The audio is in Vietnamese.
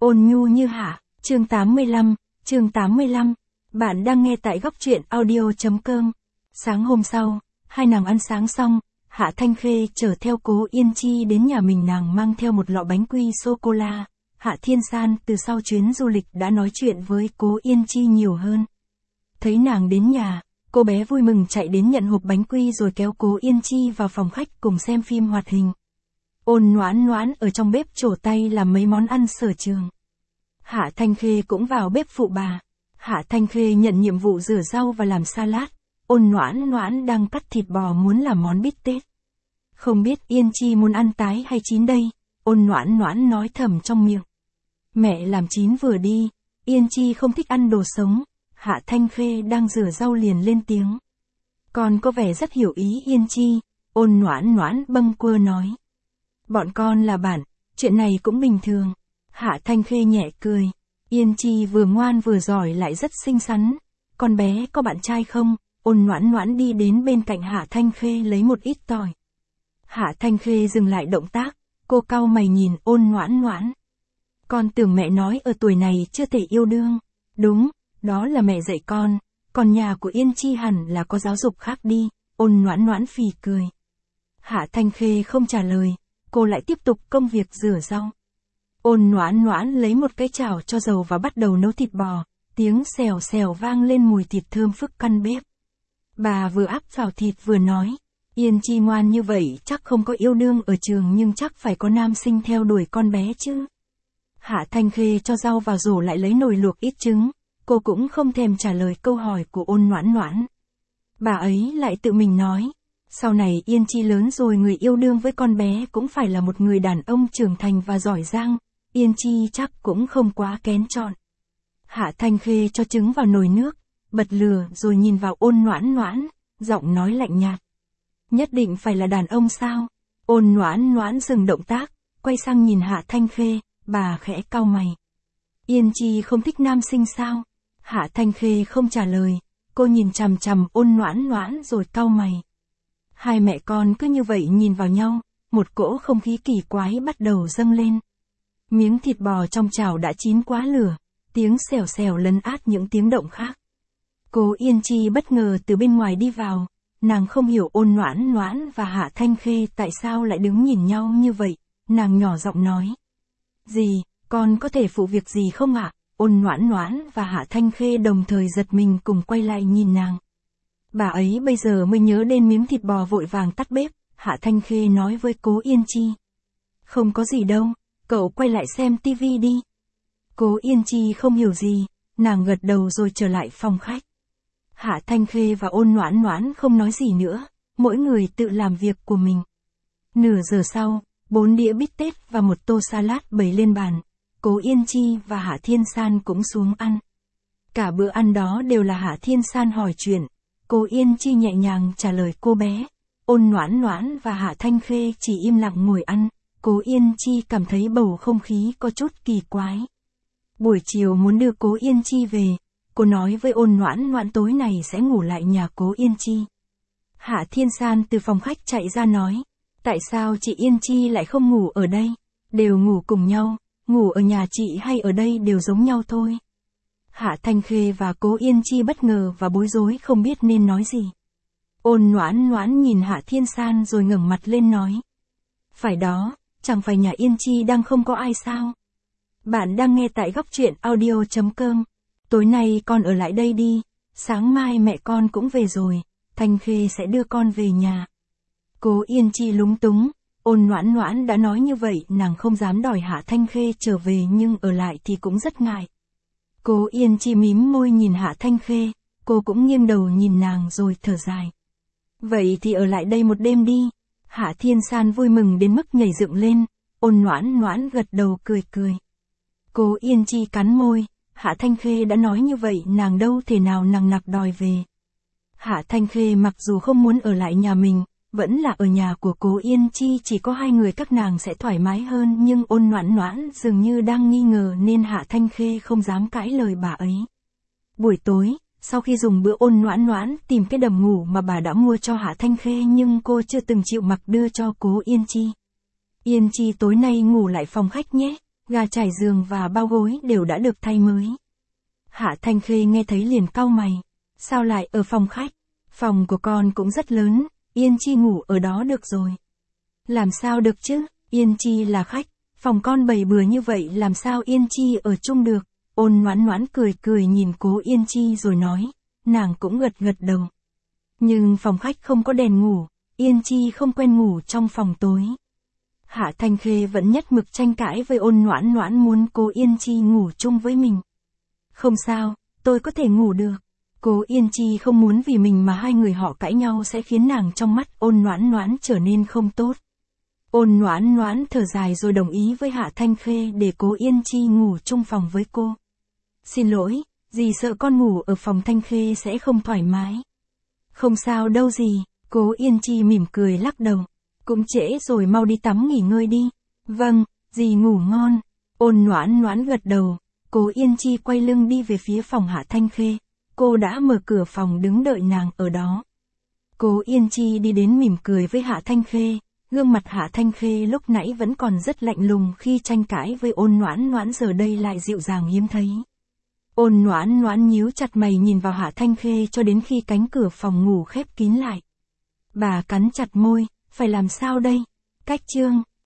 Ôn nhu như Hạ, chương 85. Bạn đang nghe tại góc truyện audio.com. Sáng hôm sau, hai nàng ăn sáng xong, Hạ Thanh Khê chở theo Cố Yên Chi đến nhà mình, nàng mang theo một lọ bánh quy sô-cô-la. Hạ Thiên San từ sau chuyến du lịch đã nói chuyện với Cố Yên Chi nhiều hơn. Thấy nàng đến nhà, cô bé vui mừng chạy đến nhận hộp bánh quy rồi kéo Cố Yên Chi vào phòng khách cùng xem phim hoạt hình. Ôn Noãn Noãn ở trong bếp trổ tay làm mấy món ăn sở trường. Hạ Thanh Khê cũng vào bếp phụ bà. Hạ Thanh Khê nhận nhiệm vụ rửa rau và làm salad. Ôn Noãn Noãn đang cắt thịt bò muốn làm món bít tết. Không biết Yên Chi muốn ăn tái hay chín đây? Ôn Noãn Noãn nói thầm trong miệng. Mẹ làm chín vừa đi, Yên Chi không thích ăn đồ sống. Hạ Thanh Khê đang rửa rau liền lên tiếng. Con có vẻ rất hiểu ý Yên Chi. Ôn Noãn Noãn bâng quơ nói. Bọn con là bạn, chuyện này cũng bình thường. Hạ Thanh Khê nhẹ cười. Yên Chi vừa ngoan vừa giỏi lại rất xinh xắn. Con bé có bạn trai không? Ôn Noãn Noãn đi đến bên cạnh Hạ Thanh Khê lấy một ít tỏi. Hạ Thanh Khê dừng lại động tác, cô cau mày nhìn Ôn Noãn Noãn. Con tưởng mẹ nói ở tuổi này chưa thể yêu đương. Đúng, đó là mẹ dạy con, còn nhà của Yên Chi hẳn là có giáo dục khác đi. Ôn Noãn Noãn phì cười. Hạ Thanh Khê không trả lời, cô lại tiếp tục công việc rửa rau. Ôn Noãn Noãn lấy một cái chảo cho dầu và bắt đầu nấu thịt bò, tiếng xèo xèo vang lên, mùi thịt thơm phức căn bếp. Bà vừa áp vào thịt vừa nói, Yên Chi ngoan như vậy chắc không có yêu đương ở trường nhưng chắc phải có nam sinh theo đuổi con bé chứ. Hạ Thanh Khê cho rau vào rổ lại lấy nồi luộc ít trứng, cô cũng không thèm trả lời câu hỏi của Ôn Noãn Noãn. Bà ấy lại tự mình nói, sau này Yên Chi lớn rồi người yêu đương với con bé cũng phải là một người đàn ông trưởng thành và giỏi giang, Yên Chi chắc cũng không quá kén chọn. Hạ Thanh Khê cho trứng vào nồi nước, bật lửa rồi nhìn vào Ôn Noãn Noãn, giọng nói lạnh nhạt. Nhất định phải là đàn ông sao? Ôn Noãn Noãn dừng động tác, quay sang nhìn Hạ Thanh Khê, bà khẽ cau mày. Yên Chi không thích nam sinh sao? Hạ Thanh Khê không trả lời, cô nhìn chằm chằm Ôn Noãn Noãn rồi cau mày. Hai mẹ con cứ như vậy nhìn vào nhau, một cỗ không khí kỳ quái bắt đầu dâng lên. Miếng thịt bò trong chảo đã chín quá lửa, tiếng xèo xèo lấn át những tiếng động khác. Cố Yên Chi bất ngờ từ bên ngoài đi vào, nàng không hiểu Ôn Noãn Noãn và Hạ Thanh Khê tại sao lại đứng nhìn nhau như vậy, nàng nhỏ giọng nói. Gì, con có thể phụ việc gì không ạ? Ôn Noãn Noãn và Hạ Thanh Khê đồng thời giật mình cùng quay lại nhìn nàng. Bà ấy bây giờ mới nhớ đến miếng thịt bò vội vàng tắt bếp, Hạ Thanh Khê nói với Cố Yên Chi. Không có gì đâu, cậu quay lại xem tivi đi. Cố Yên Chi không hiểu gì, nàng gật đầu rồi trở lại phòng khách. Hạ Thanh Khê và Ôn Noãn Noãn không nói gì nữa, mỗi người tự làm việc của mình. Nửa giờ sau, 4 đĩa bít tết và một tô salad bày lên bàn. Cố Yên Chi và Hạ Thiên San cũng xuống ăn. Cả bữa ăn đó đều là Hạ Thiên San hỏi chuyện. Cố Yên Chi nhẹ nhàng trả lời cô bé. Ôn Noãn Noãn và Hạ Thanh Khê chỉ im lặng ngồi ăn. Cố Yên Chi cảm thấy bầu không khí có chút kỳ quái. Buổi chiều muốn đưa Cố Yên Chi về, cô nói với Ôn Noãn Noãn tối này sẽ ngủ lại nhà Cố Yên Chi. Hạ Thiên San từ phòng khách chạy ra nói, tại sao chị Yên Chi lại không ngủ ở đây? Đều ngủ cùng nhau, ngủ ở nhà chị hay ở đây đều giống nhau thôi. Hạ Thanh Khê và Cố Yên Chi bất ngờ và bối rối không biết nên nói gì. Ôn Noãn Noãn nhìn Hạ Thiên San rồi ngẩng mặt lên nói. Phải đó, chẳng phải nhà Yên Chi đang không có ai sao? Bạn đang nghe tại góc truyện audio.com. Tối nay con ở lại đây đi, sáng mai mẹ con cũng về rồi, Thanh Khê sẽ đưa con về nhà. Cố Yên Chi lúng túng, Ôn Noãn Noãn đã nói như vậy nàng không dám đòi Hạ Thanh Khê trở về nhưng ở lại thì cũng rất ngại. Cố Yên Chi mím môi nhìn Hạ Thanh Khê, cô cũng nghiêng đầu nhìn nàng rồi thở dài. Vậy thì ở lại đây một đêm đi. Hạ Thiên San vui mừng đến mức nhảy dựng lên, Ôn Noãn Noãn gật đầu cười cười. Cố Yên Chi cắn môi, Hạ Thanh Khê đã nói như vậy nàng đâu thể nào nằng nặc đòi về. Hạ Thanh Khê mặc dù không muốn ở lại nhà mình, vẫn là ở nhà của Cố Yên Chi chỉ có hai người các nàng sẽ thoải mái hơn nhưng Ôn Noãn Noãn dường như đang nghi ngờ nên Hạ Thanh Khê không dám cãi lời bà ấy. Buổi tối, sau khi dùng bữa Ôn Noãn Noãn tìm cái đầm ngủ mà bà đã mua cho Hạ Thanh Khê nhưng cô chưa từng chịu mặc đưa cho Cố Yên Chi. Yên Chi tối nay ngủ lại phòng khách nhé, Gà trải giường và bao gối đều đã được thay mới. Hạ Thanh Khê nghe thấy liền cau mày. Sao lại ở phòng khách? Phòng của con cũng rất lớn, Yên Chi ngủ ở đó được rồi. Làm sao được chứ, Yên Chi là khách, phòng con bày bừa như vậy làm sao Yên Chi ở chung được. Ôn Noãn Noãn cười cười nhìn Cố Yên Chi rồi nói, nàng cũng gật gật đầu. Nhưng phòng khách không có đèn ngủ, Yên Chi không quen ngủ trong phòng tối. Hạ Thanh Khê vẫn nhất mực tranh cãi với Ôn Noãn Noãn muốn Cố Yên Chi ngủ chung với mình. Không sao, tôi có thể ngủ được. Cố Yên Chi không muốn vì mình mà hai người họ cãi nhau sẽ khiến nàng trong mắt Ôn Noãn Noãn trở nên không tốt. Ôn Noãn Noãn thở dài rồi đồng ý với Hạ Thanh Khê để Cố Yên Chi ngủ chung phòng với cô. Xin lỗi, dì sợ con ngủ ở phòng Thanh Khê sẽ không thoải mái. Không sao đâu dì, Cố Yên Chi mỉm cười lắc đầu. Cũng trễ rồi, mau đi tắm nghỉ ngơi đi. Vâng, dì ngủ ngon. Ôn Noãn Noãn gật đầu. Cố Yên Chi quay lưng đi về phía phòng Hạ Thanh Khê. Cô đã mở cửa phòng đứng đợi nàng ở đó. Cố Yên Chi đi đến mỉm cười với Hạ Thanh Khê. Gương mặt Hạ Thanh Khê lúc nãy vẫn còn rất lạnh lùng khi tranh cãi với Ôn Noãn Noãn, giờ đây lại dịu dàng hiếm thấy. Ôn Noãn Noãn nhíu chặt mày nhìn vào Hạ Thanh Khê cho đến khi cánh cửa phòng ngủ khép kín lại. Bà cắn chặt môi, phải làm sao đây? Cách chương